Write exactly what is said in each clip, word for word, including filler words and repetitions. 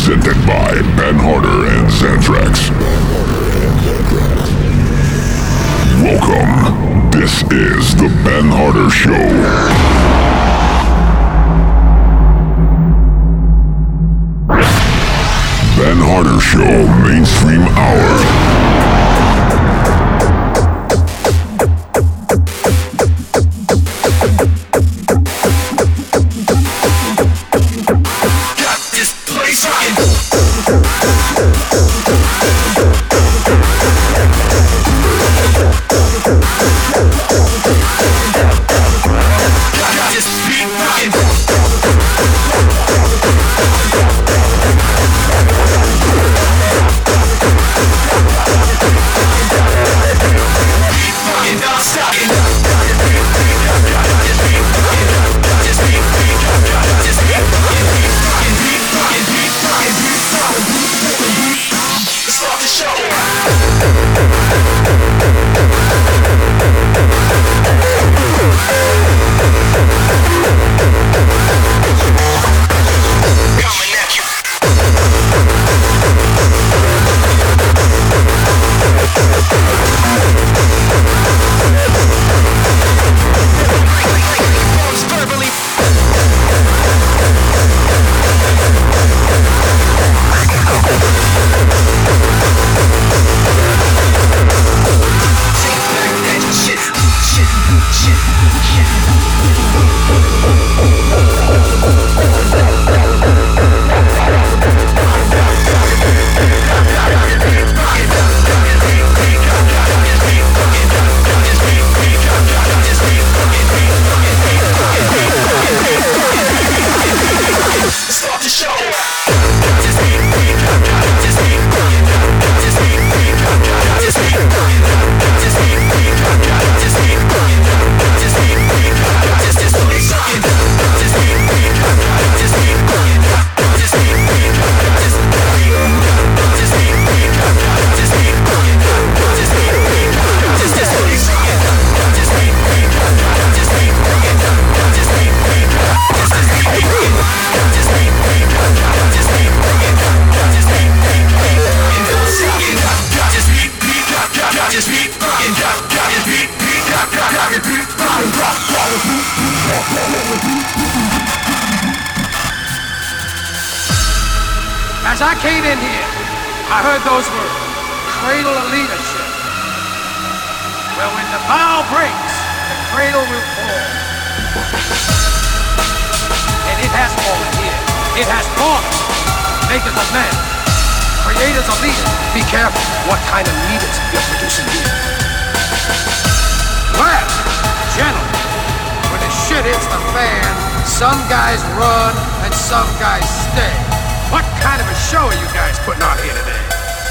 Presented by Ben Harder and Xantrax. Welcome. This is the Ben Harder Show. Ben Harder Show Mainstream Hour. As I came in here, I heard those words, cradle of leadership. Well, when the bow breaks, the cradle will fall. And it has fallen here. It has fallen. Makers of men, creators of leaders, be careful what kind of leaders you're producing here. Well, gentlemen, when the shit hits the fan, some guys run and some guys stay. What kind of a show are you guys putting on here today?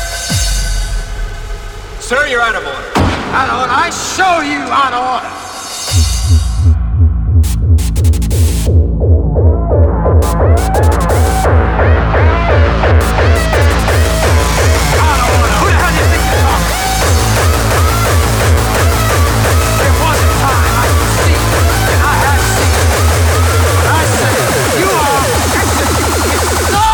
Sir, you're out of order. Out of order? I show you out of order. Out of order? Who the hell do you think you're talking to? There was a time I could see, and I have seen. But I say, you are executing. No!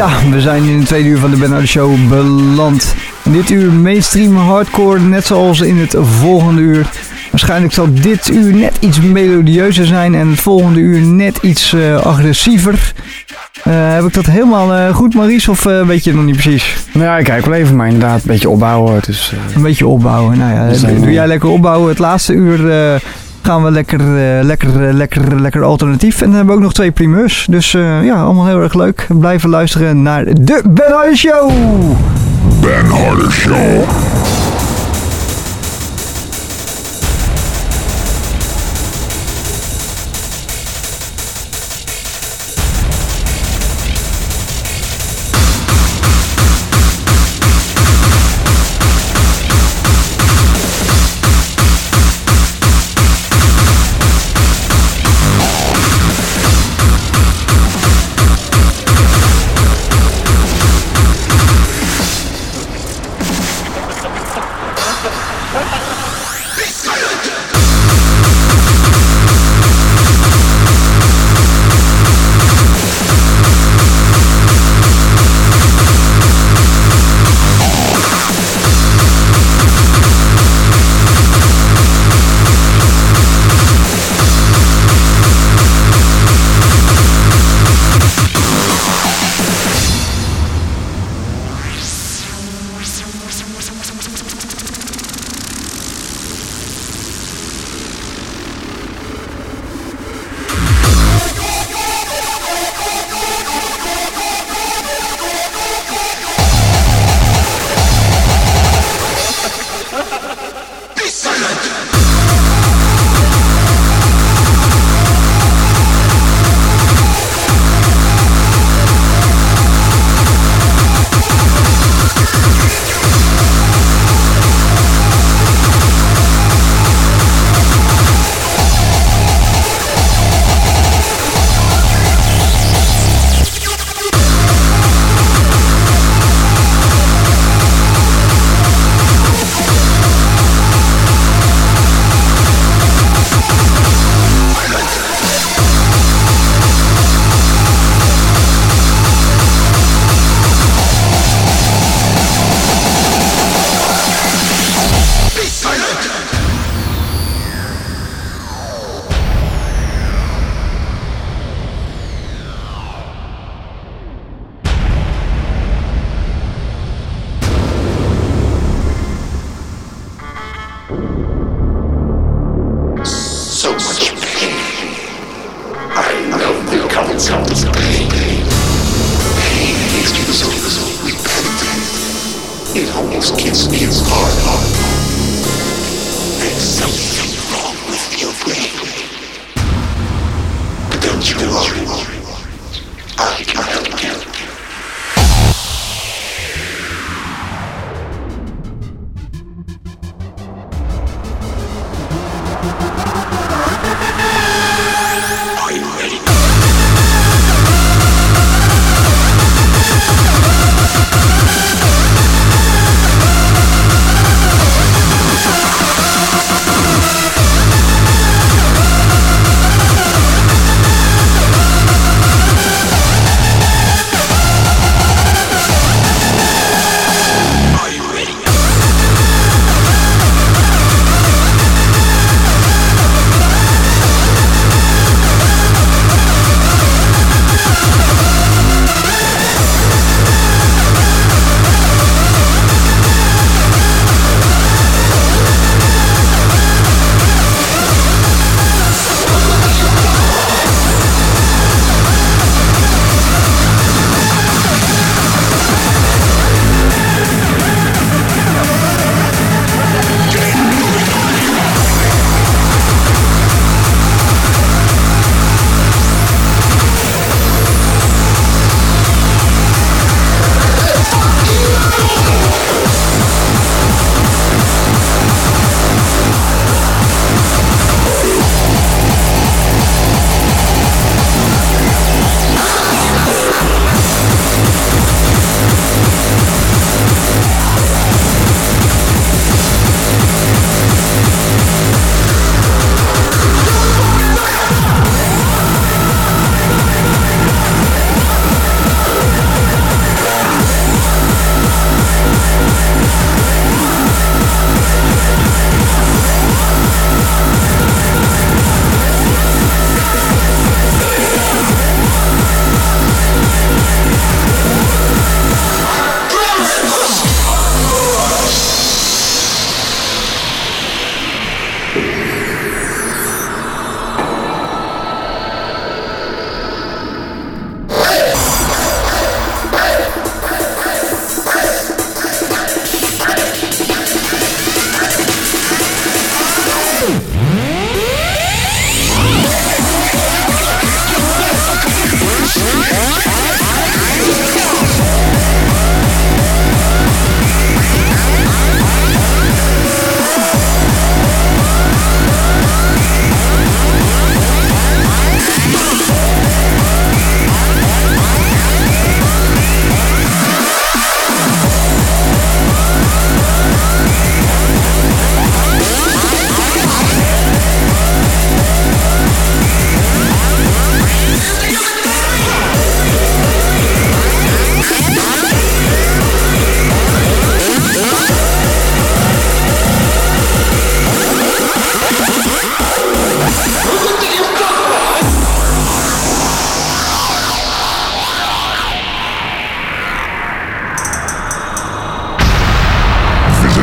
Ja, we zijn in het tweede uur van de Ben Harder Show beland. In dit uur mainstream hardcore, net zoals in het volgende uur. Waarschijnlijk zal dit uur net iets melodieuzer zijn en het volgende uur net iets uh, agressiever. Uh, heb ik dat helemaal uh, goed, Maurice, of uh, weet je het nog niet precies? Nou ja, ik kijk wel even, maar inderdaad een beetje opbouwen. Dus, uh... Een beetje opbouwen, nou ja, doe, doe jij lekker opbouwen. Het laatste uur uh, gaan we lekker, uh, lekker, uh, lekker, lekker alternatief. En dan hebben we ook nog twee primeurs. Dus uh, ja, allemaal heel erg leuk. Blijven luisteren naar de Ben Harder Show! Ben Harder Show.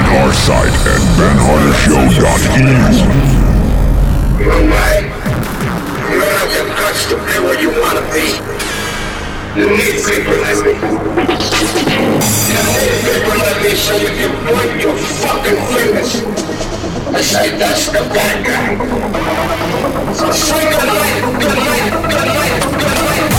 our site at ben harder show dot e u. You're right. You don't have the guts to be where you want to be. You need people like me. You need people like me so you can point your fucking fingers and say that's the bad guy. So say good night, good night, good night, good night.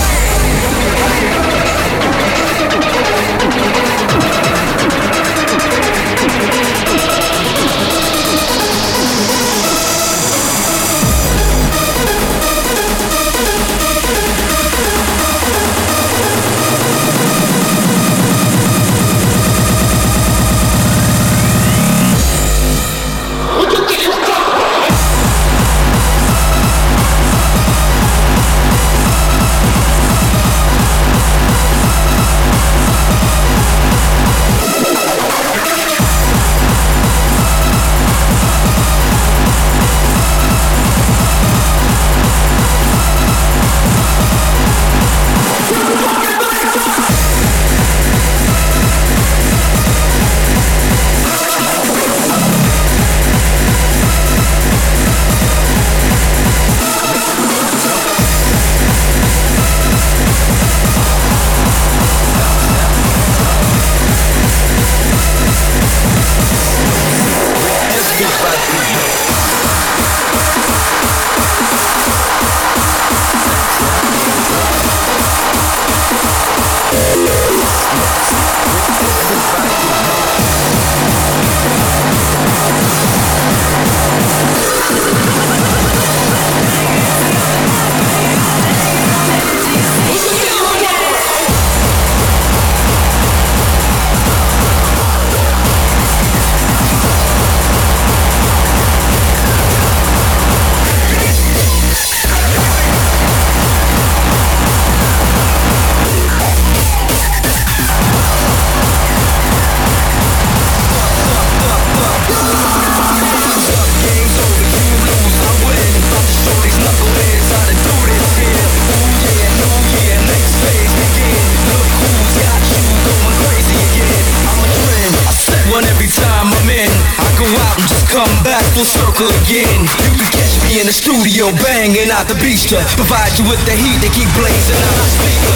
Again, you can catch me in the studio banging out the beast to provide you with the heat to keep blazing out the speaker,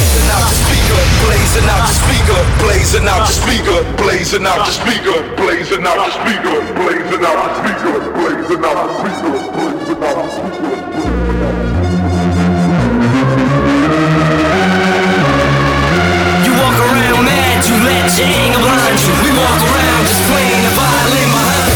blazing out the speaker, blazing out the speaker, blazing out the speaker, blazing out the speaker, blazing out the speaker, blazing out the speaker, blazing out the speaker, blazing out the speaker. You walk around mad, you let your anger blind you. We walk around just playing the violin behind.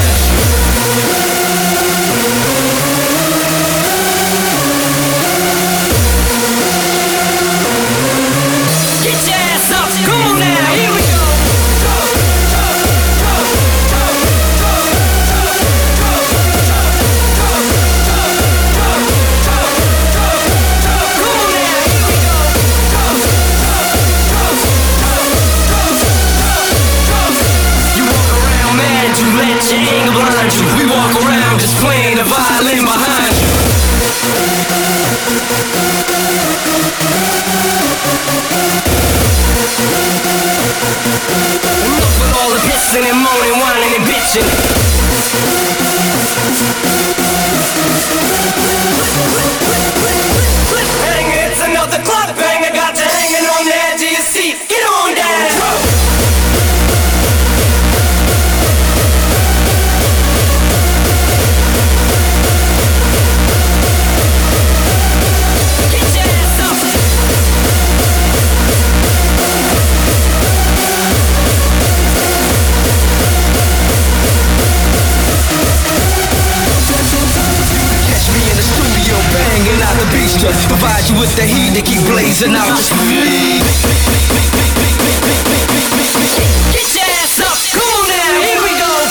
We walk around just playing the violin behind you. Enough with all the pissing and moaning, whining and bitching. Cliffhanger, it's another cliffhanger. Got you hanging on the edge of your seat. Get on down. Provide you with the heat to keep blazing out the speed. Get your ass up, come on now, here we go.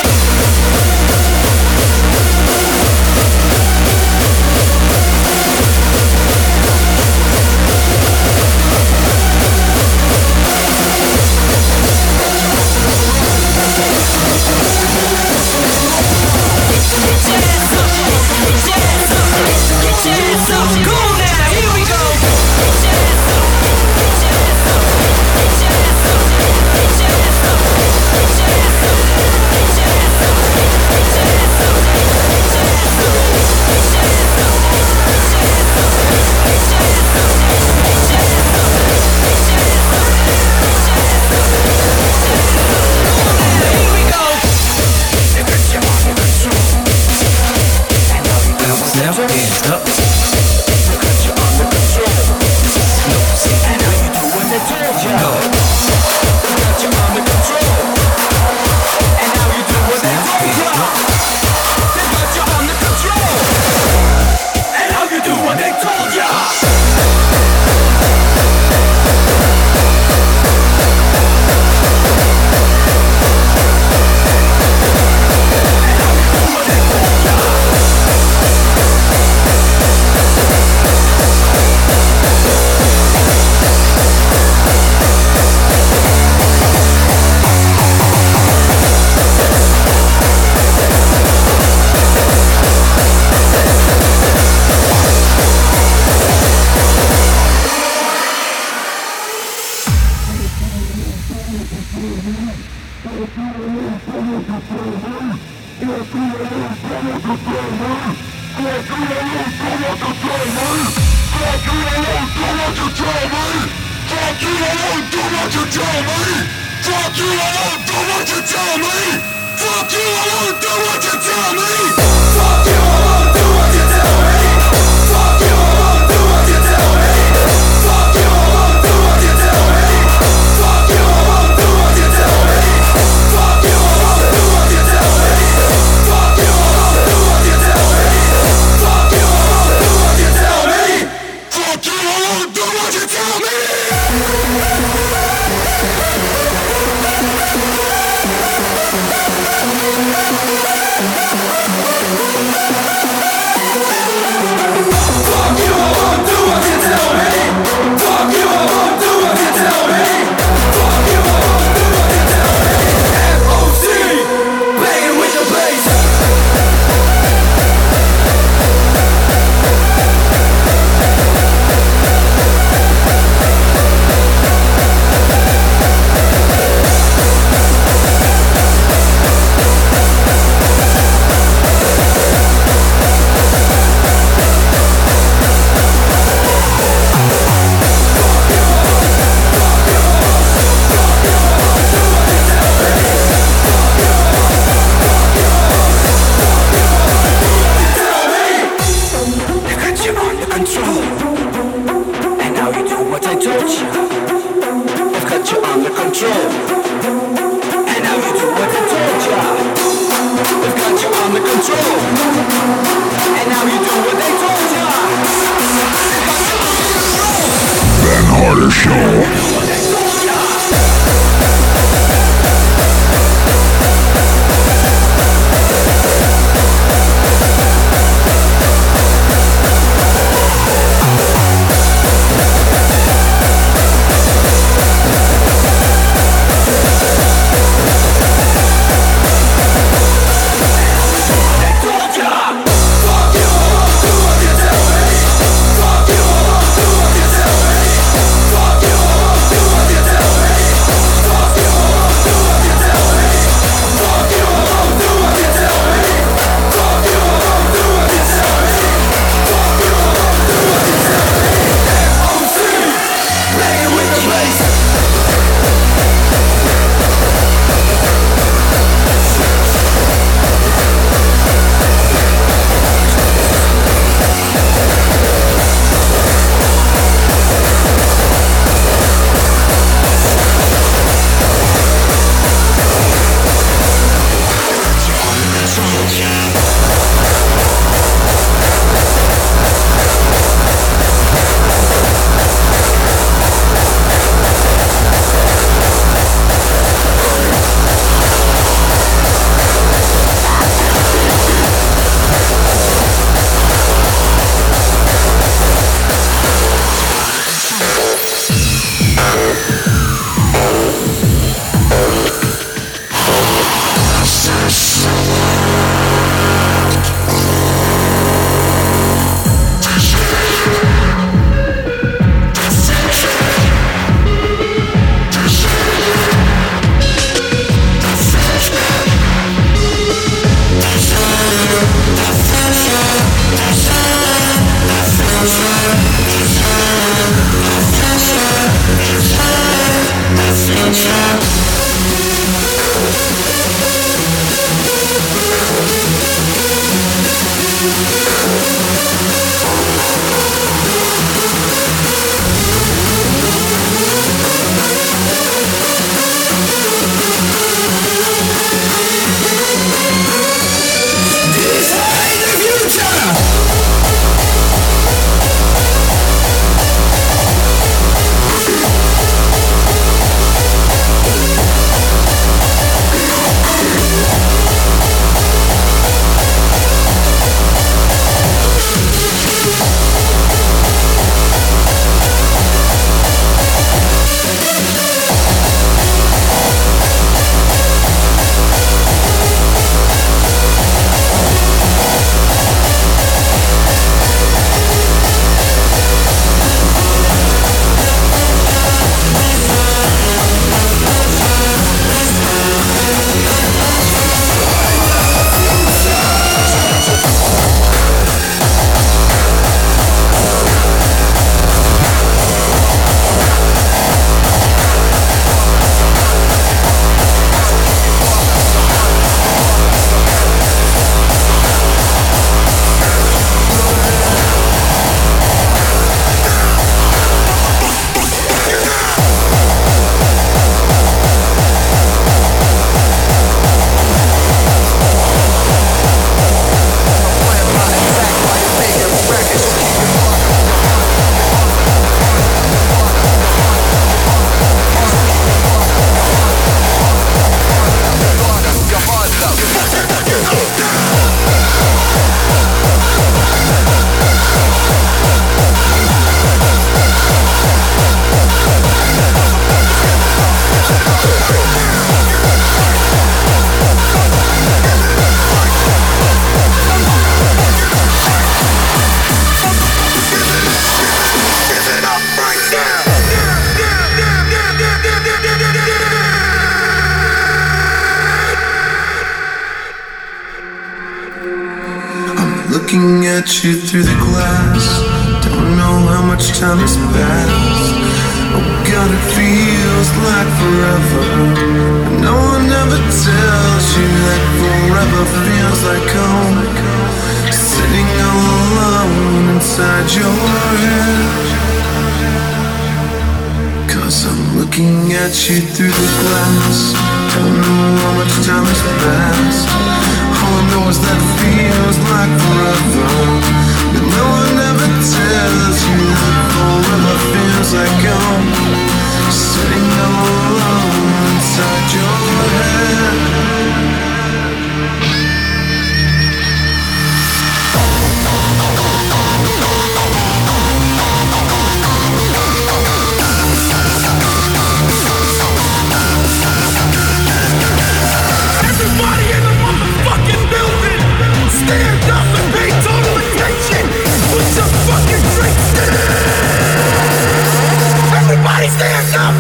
Come on now, here we go. Get your ass up, get your ass up. looking at you through the glass. Don't know how much time has passed. Oh God, it feels like forever. But no one ever tells you that forever feels like home. Sitting all alone inside your head. Cause I'm looking at you through the glass. Don't know how much time has passed. All I know is that it feels like forever. But no one ever tells you that forever feels like home. Sitting all alone inside your head. Everybody in the motherfucking building, stand up and pay total attention. Put your fucking drinks down. Everybody stand up.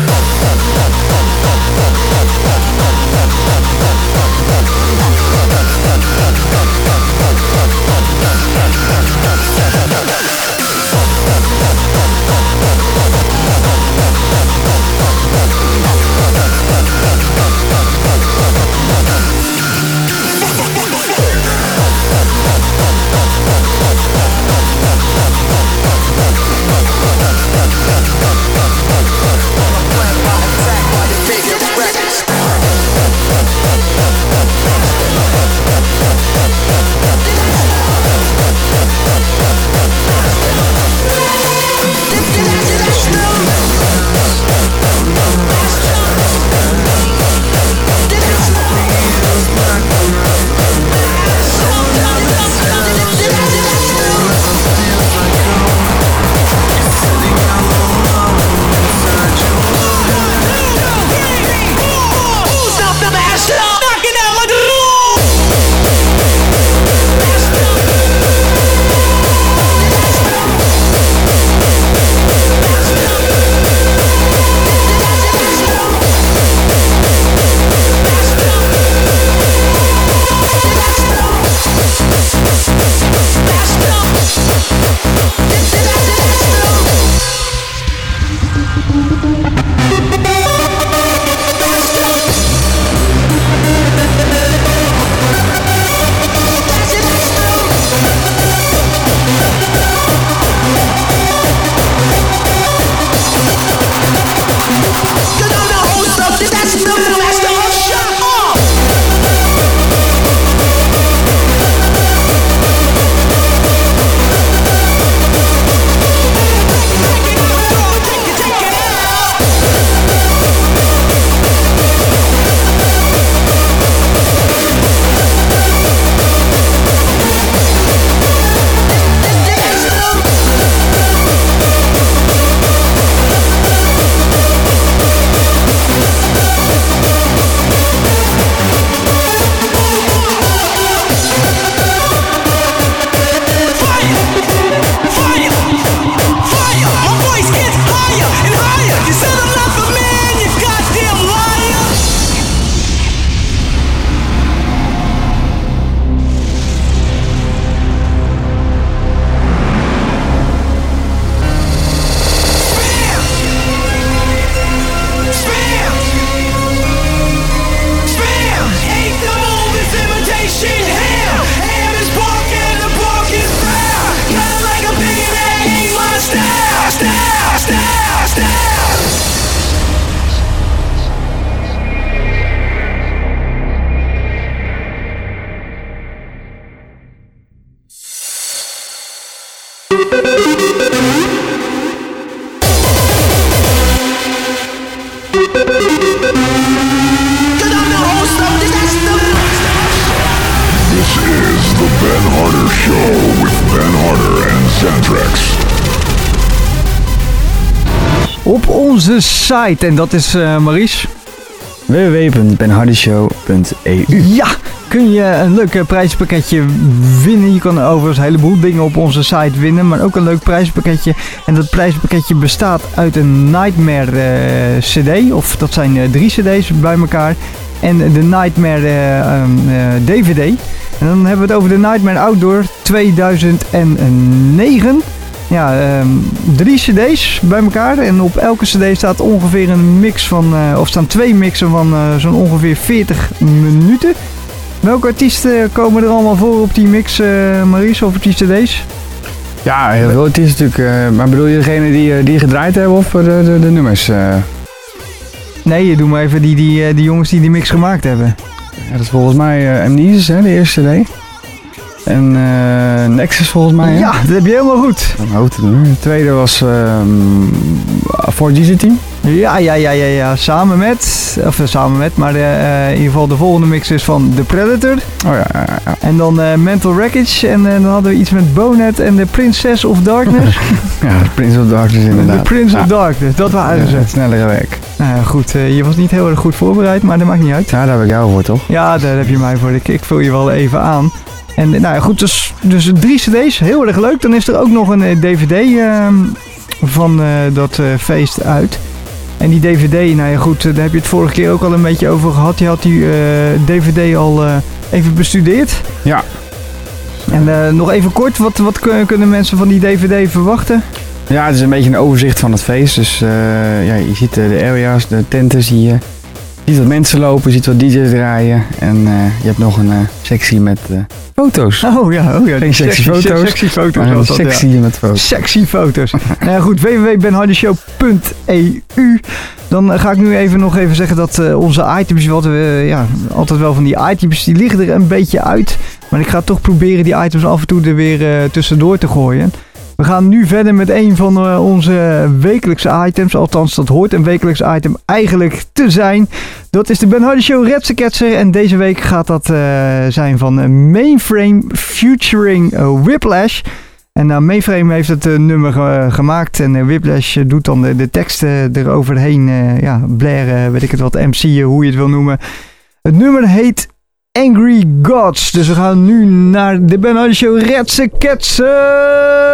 Op onze site, en dat is uh, Maurice. w w w punt ben hardy show punt e u. Ja, kun je een leuk prijspakketje winnen. Je kan overigens een heleboel dingen op onze site winnen, maar ook een leuk prijspakketje. En dat prijspakketje bestaat uit een Nightmare uh, cd, of dat zijn uh, drie cd's bij elkaar. En de Nightmare uh, uh, D V D. En dan hebben we het over de Nightmare Outdoor tweeduizend negen. Ja, um, drie cd's bij elkaar. En op elke cd staat ongeveer een mix van, uh, of staan twee mixen van uh, zo'n ongeveer veertig minuten. Welke artiesten komen er allemaal voor op die mix, uh, Maurice, of op die cd's? Ja, heel veel artiesten natuurlijk. Uh, maar bedoel je degene die, uh, die gedraaid hebben of de, de, de nummers? Uh... Nee, doe maar even die, die, die jongens die die mix gemaakt hebben. Ja, dat is volgens mij uh, Amnesis, hè, de eerste cd. En uh, Nexus volgens mij. Hè? Ja, dat heb je helemaal goed. Om hoofd te doen. De tweede was um, four G Z Team. Ja, ja, ja, ja, ja. Samen met, of uh, samen met, maar de, uh, in ieder geval de volgende mix is van The Predator. Oh ja, ja, ja. En dan uh, Mental Wreckage. En uh, dan hadden we iets met Bonet en de Princess of Darkness. Ja, de Prince of Darkness inderdaad. De Prince ja. of Darkness, dat waren ze. Ja, het snellere werk. Nou ja, goed, uh, je was niet heel erg goed voorbereid, maar dat maakt niet uit. Ja, daar heb ik jou voor, toch? Ja, daar heb je mij voor. Ik, ik vul je wel even aan. En nou ja, goed, dus, dus drie cd's, heel erg leuk. Dan is er ook nog een uh, D V D uh, van uh, dat uh, feest uit. En die D V D, nou ja goed, daar heb je het vorige keer ook al een beetje over gehad. Je had die uh, D V D al uh, even bestudeerd. Ja. En uh, nog even kort, wat, wat kunnen mensen van die D V D verwachten? Ja, het is een beetje een overzicht van het feest. Dus uh, ja, je ziet uh, de areas, de tenten zie je. Je ziet wat mensen lopen, je ziet wat D J's draaien. En uh, je hebt nog een uh, sectie met uh, foto's. Oh ja, oh ja. Geen sexy, sexy foto's. Sexy foto's. Maar een was dat, sectie ja. met foto's. Sexy foto's. Nou ja, goed, w w w punt ben hardy show punt e u. Dan uh, ga ik nu even nog even zeggen dat uh, onze items, wat we, uh, ja, altijd wel van die items, die liggen er een beetje uit. Maar ik ga toch proberen die items af en toe er weer uh, tussendoor te gooien. We gaan nu verder met een van uh, onze wekelijkse items. Althans, dat hoort een wekelijks item eigenlijk te zijn. Dat is de Ben Hardy Show Retseketser. En deze week gaat dat uh, zijn van uh, Mainframe featuring uh, Whiplash. En uh, Mainframe heeft het uh, nummer uh, gemaakt. En uh, Whiplash uh, doet dan de, de teksten eroverheen. Uh, ja, blaren, weet ik het wat, M C'en, hoe je het wil noemen. Het nummer heet Angry Gods. Dus we gaan nu naar de Ben Hardy Show Retseketser.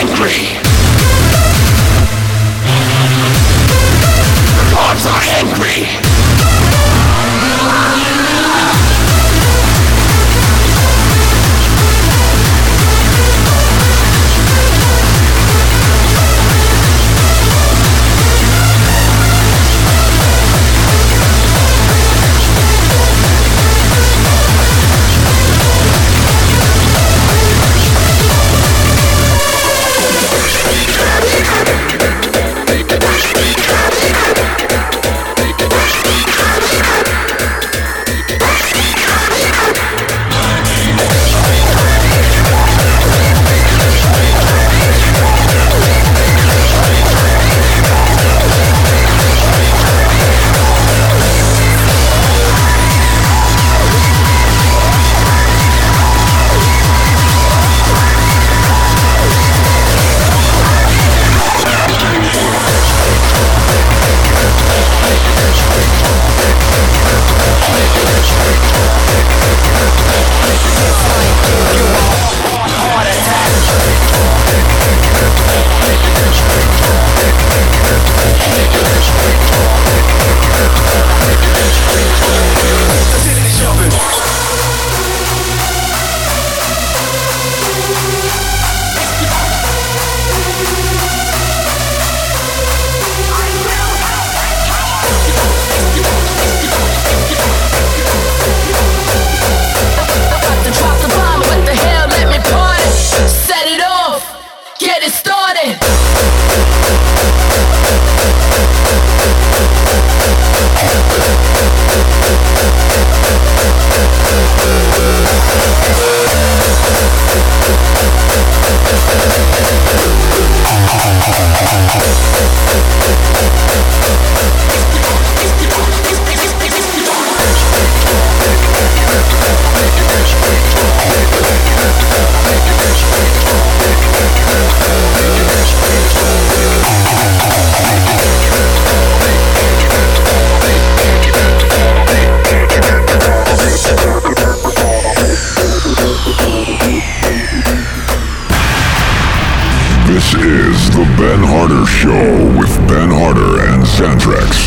angry. The gods are angry. This is the Ben Harder Show with Ben Harder and Xantrex.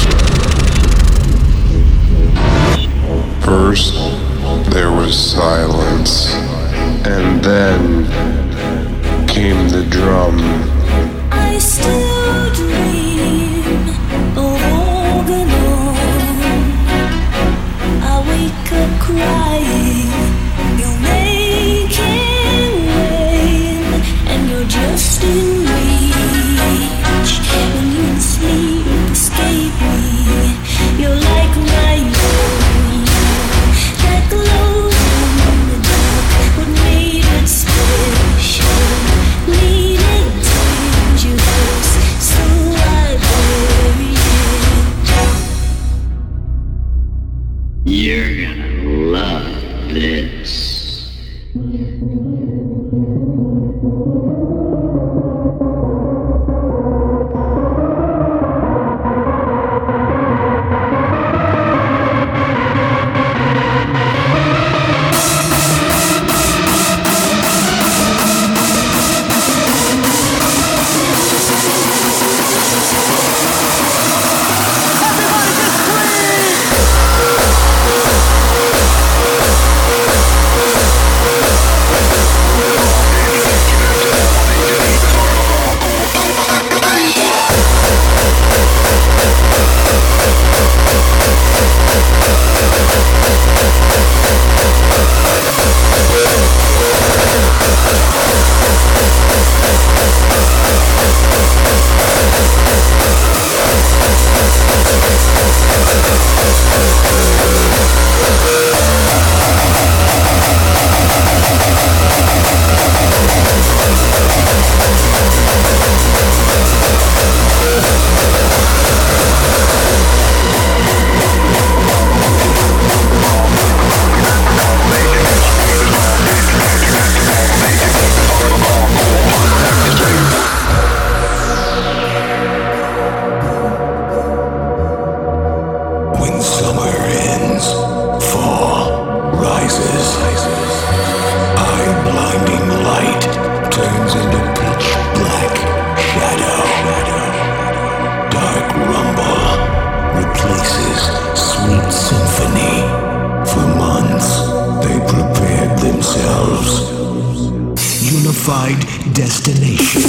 First, there was silence, and then came the drum. I still dream of Organon. I wake up crying, you're making rain, and you're just in reach. When you sleep, escape me. You're like my own. That glow in the dark, what made it special? Needed dangerous, so I buried it. You're gonna love this. unified destination.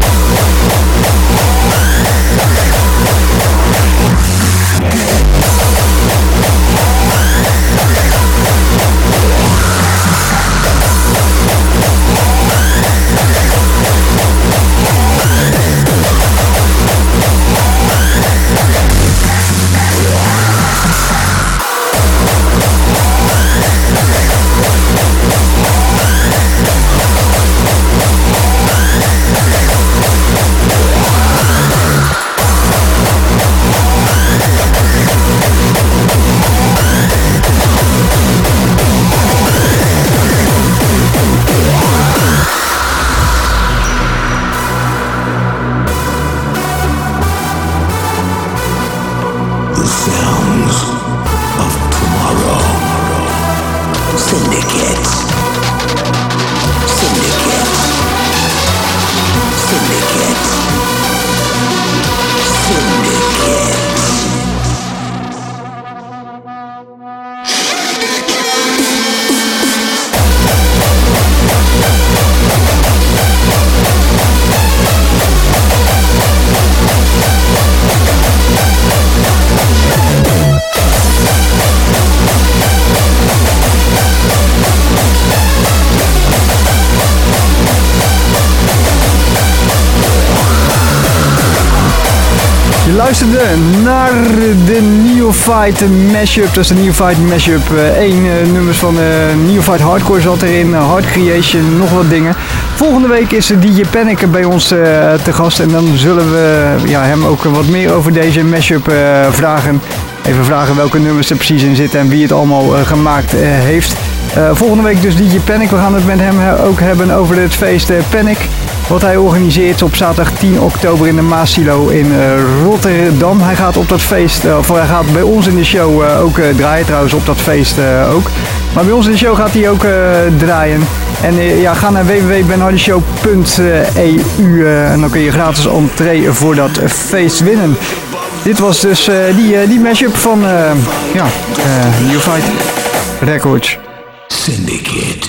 Je luisterde naar de Neophyte Mashup. Dat is de Neophyte Mashup. Eén uh, nummers van uh, Neophyte Hardcore zat erin. Uh, Hard Creation, nog wat dingen. Volgende week is D J Panic bij ons uh, te gast. En dan zullen we ja, hem ook wat meer over deze mashup uh, vragen. Even vragen welke nummers er precies in zitten en wie het allemaal uh, gemaakt uh, heeft. Uh, volgende week dus D J Panic. We gaan het met hem ook hebben over het feest uh, Panic. Wat hij organiseert op zaterdag tien oktober in de Maasilo in uh, Rotterdam. Hij gaat op dat feest, uh, of hij gaat bij ons in de show uh, ook uh, draaien, trouwens op dat feest uh, ook. Maar bij ons in de show gaat hij ook uh, draaien. En uh, ja, ga naar w w w punt ben hardy show punt e u uh, en dan kun je gratis entree voor dat uh, feest winnen. Dit was dus uh, die, uh, die mashup van uh, ja, uh, Neophyte Records. Syndicate.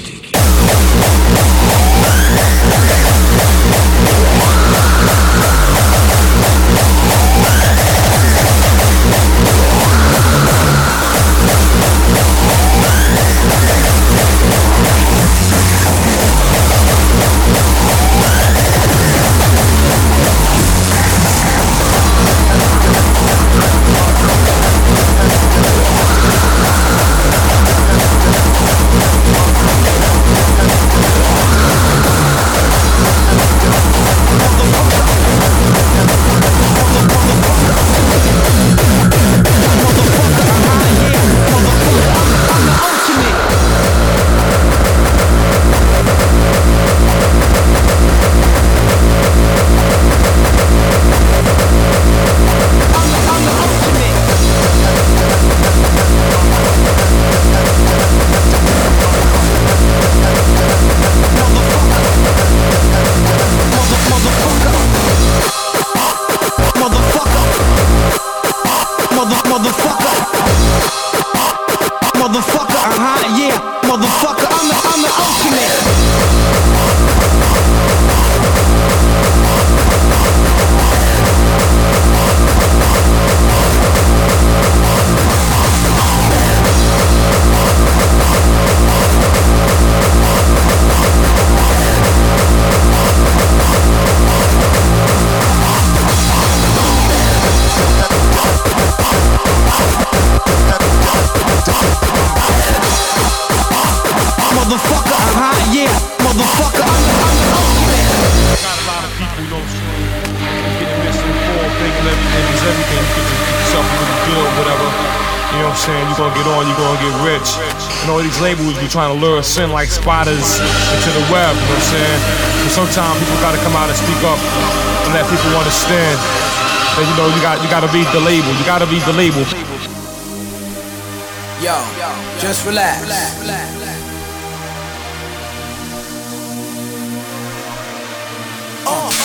Trying to lure sin like spiders into the web, you know what I'm saying? So sometimes people gotta come out and speak up and let people understand that, you know, you got you gotta be the label, you gotta be the label. Yo, just relax. Uh.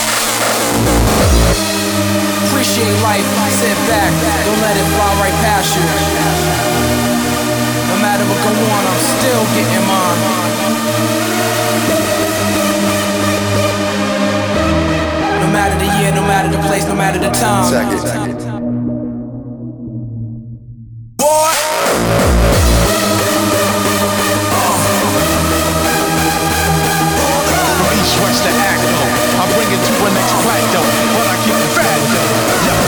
Appreciate life, sit back, don't let it fly right past you. No matter what go on, I'm still getting mine. lights no matter the time. West to act though. I'm bringing to a next plateau, but I keep it fat though. Yeah.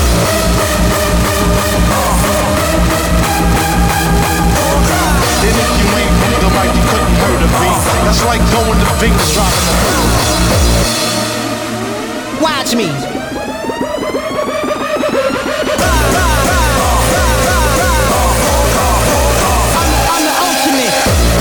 And if you ain't from the mic, you couldn't heard of me. That's like going to Vegas dropping the Watch me. I'm the ultimate.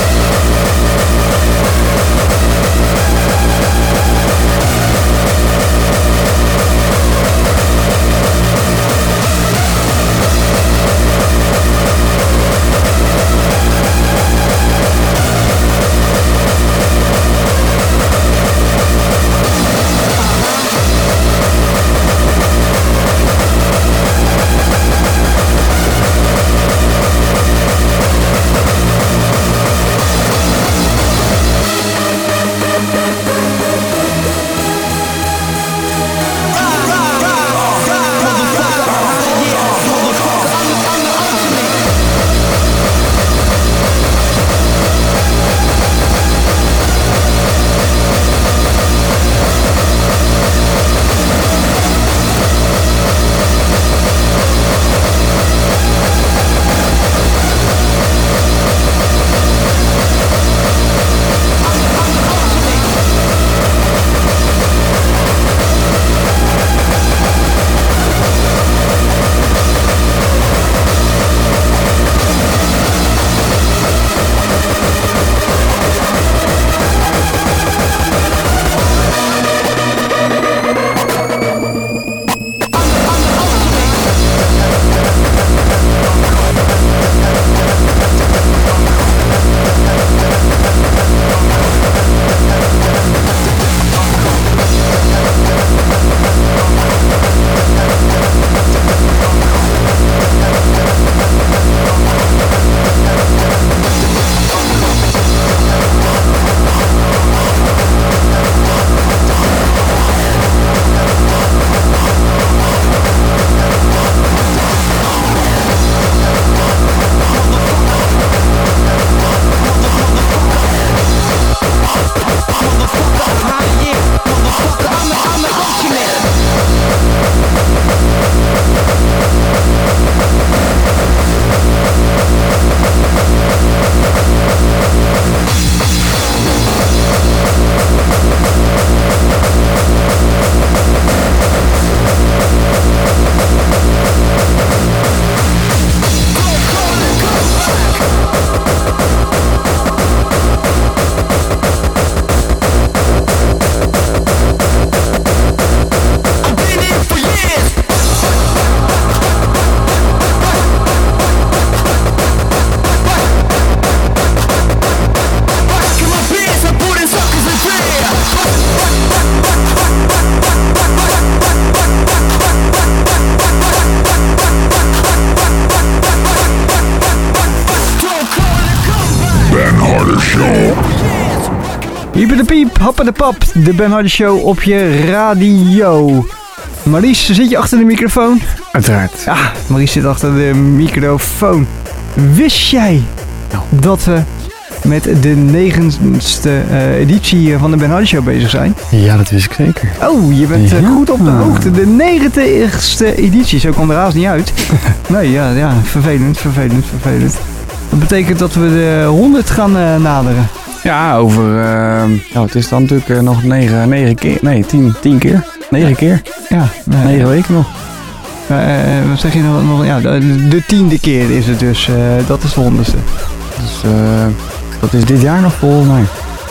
Hyper de piep, happen de pap, de Ben Harder Show op je radio. Maurice, zit je achter de microfoon? Uiteraard. Ja, Maurice zit achter de microfoon. Wist jij dat we met de negentigste uh, editie van de Ben Harder Show bezig zijn? Ja, dat wist ik zeker. Oh, je bent uh, ja. goed op de hoogte. De negentigste editie, zo kwam er haast niet uit. Nee, ja, ja, vervelend, vervelend, vervelend. Dat betekent dat we de honderd gaan uh, naderen. Ja, over, uh, nou, het is dan natuurlijk uh, nog negen, negen keer, nee, tien, tien keer, negen keer. Ja. Uh, negen weken nog. Uh, wat zeg je nog? nog ja, de, de tiende keer is het dus, uh, dat is de honderdste. Dus uh, dat is dit jaar nog volgens mij.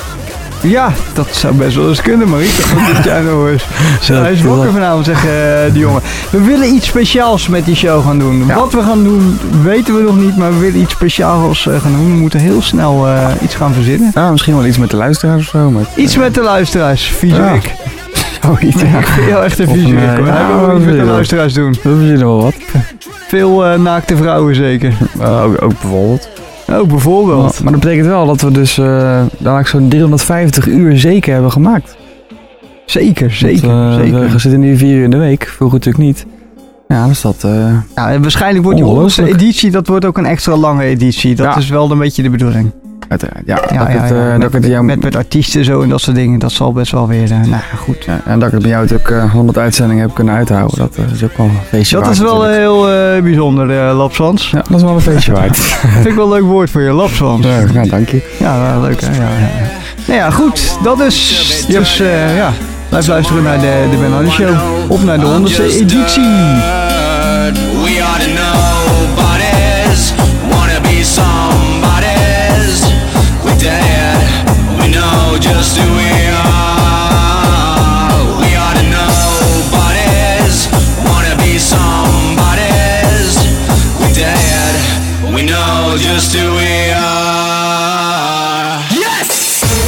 Ja, dat zou best wel eens kunnen, Marie. Dat dit jaar nog eens. Zo, hij is wakker vanavond, zegt uh, die jongen. We willen iets speciaals met die show gaan doen. Ja. Wat we gaan doen, weten we nog niet, maar we willen iets speciaals uh, gaan doen. We moeten heel snel uh, iets gaan verzinnen. Ja, misschien wel iets met de luisteraars of zo. Met, iets uh, met de luisteraars, viezerik. Ja. Oh, iets. Ja, ik vind jou echt een viezerik. Uh, hoor. Ja, we willen iets met de luisteraars doen. We verzinnen wel wat. Veel uh, naakte vrouwen zeker. Uh, ook, ook bijvoorbeeld. Oh, bijvoorbeeld. Maar, maar dat betekent wel dat we dus uh, dadelijk zo'n driehonderdvijftig uur zeker hebben gemaakt. Zeker, zeker. Want, uh, zeker. We zitten nu vier uur in de week. Vroeger natuurlijk niet. Ja, dus dat... Uh, ja, en waarschijnlijk wordt die honderdste editie, dat wordt ook een extra lange editie. Dat ja. is wel een beetje de bedoeling. Uiteraard, ja. ja, dat ja, het, ja. Uh, Met, dat het jou... met, met artiesten zo en dat soort dingen. Dat zal best wel weer, uh, nou goed. Ja, en dat ik het bij jou natuurlijk uh, honderd uitzendingen heb kunnen uithouden. Dat uh, is ook wel een feestje dat waard. Dat is wel natuurlijk. heel uh, bijzonder, uh, lapswans. Ja, dat is wel een feestje waard. Dat vind ik wel een leuk woord voor je, lapswans. Ja, ja, dank je. Ja, leuk hè. Ja, ja. Nou ja, goed. Dat is, dus uh, ja, blijf luisteren naar de, de Ben Harder Show. Op naar de honderdste editie. We are the nobodies, wanna be somebodies. We're dead, we know just who we are. We are the nobodies, wanna be somebodies. We're dead, we know just who we are. Yes!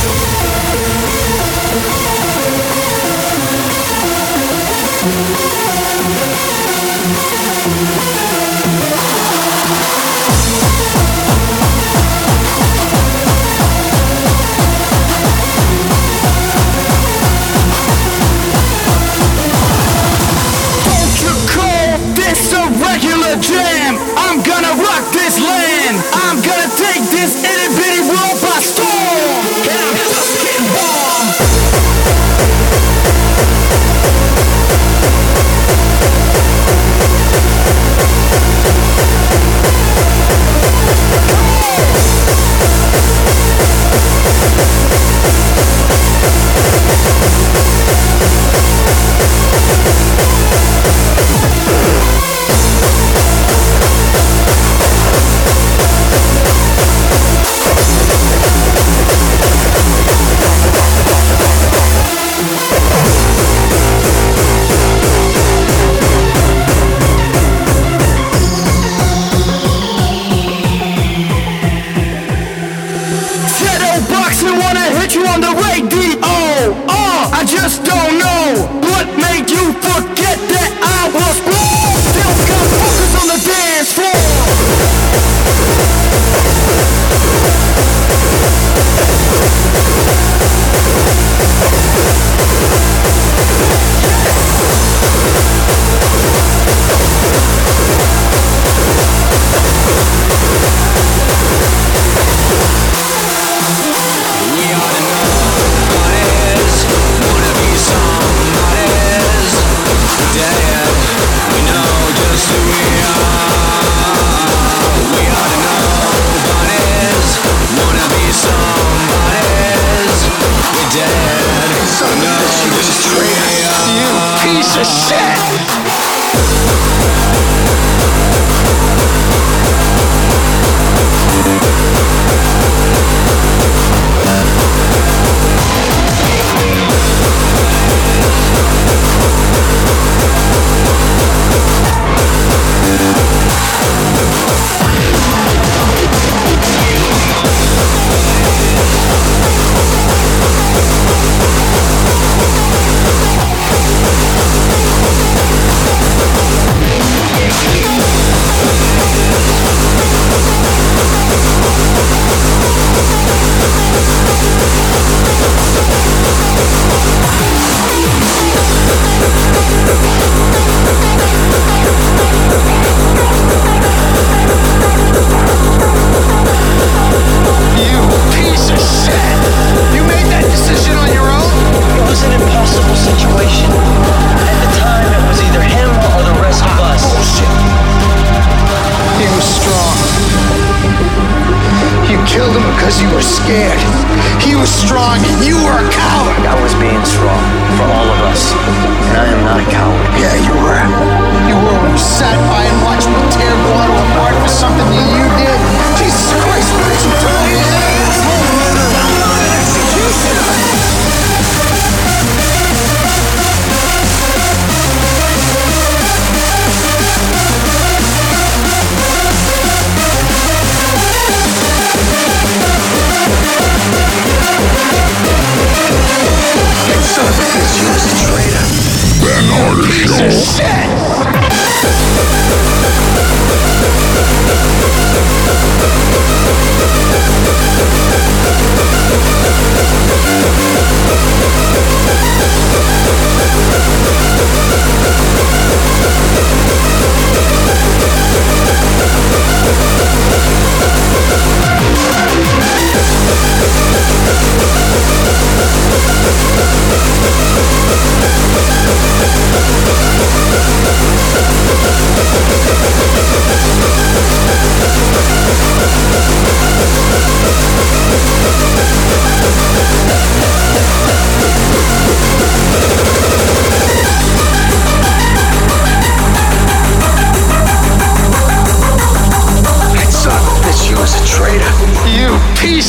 Jam. I'm gonna rock this land. I'm gonna take this itty bitty world by storm. And I'm just getting warm.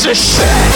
of shit.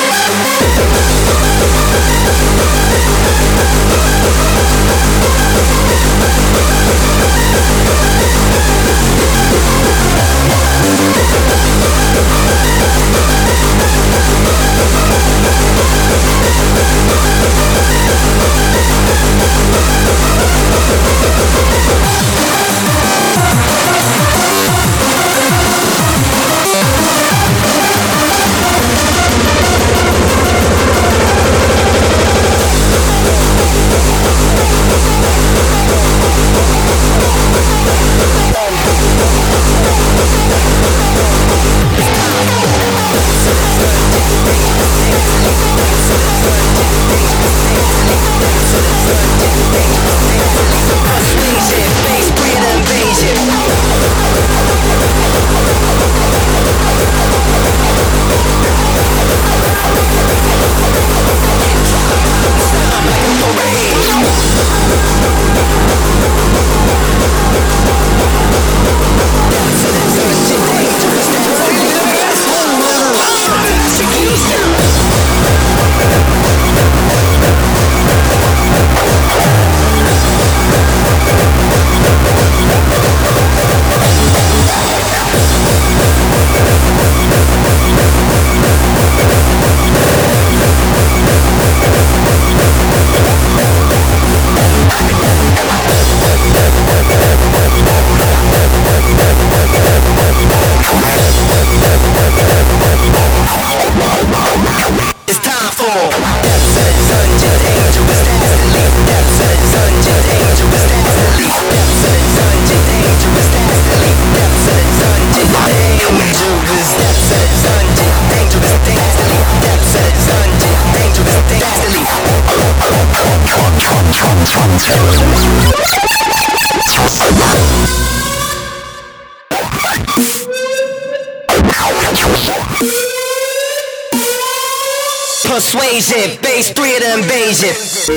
Persuasion, bass three of the invasion.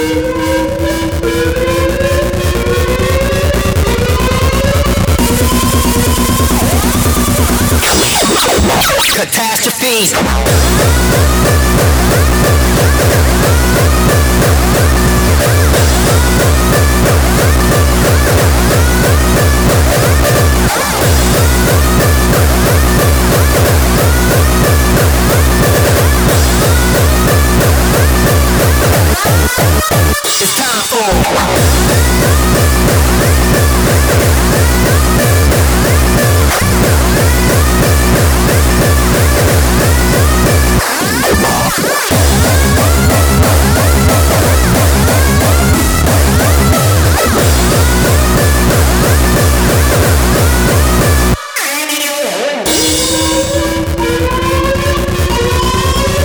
Catastrophes. It's time for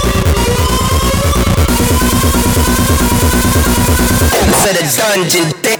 the dungeon.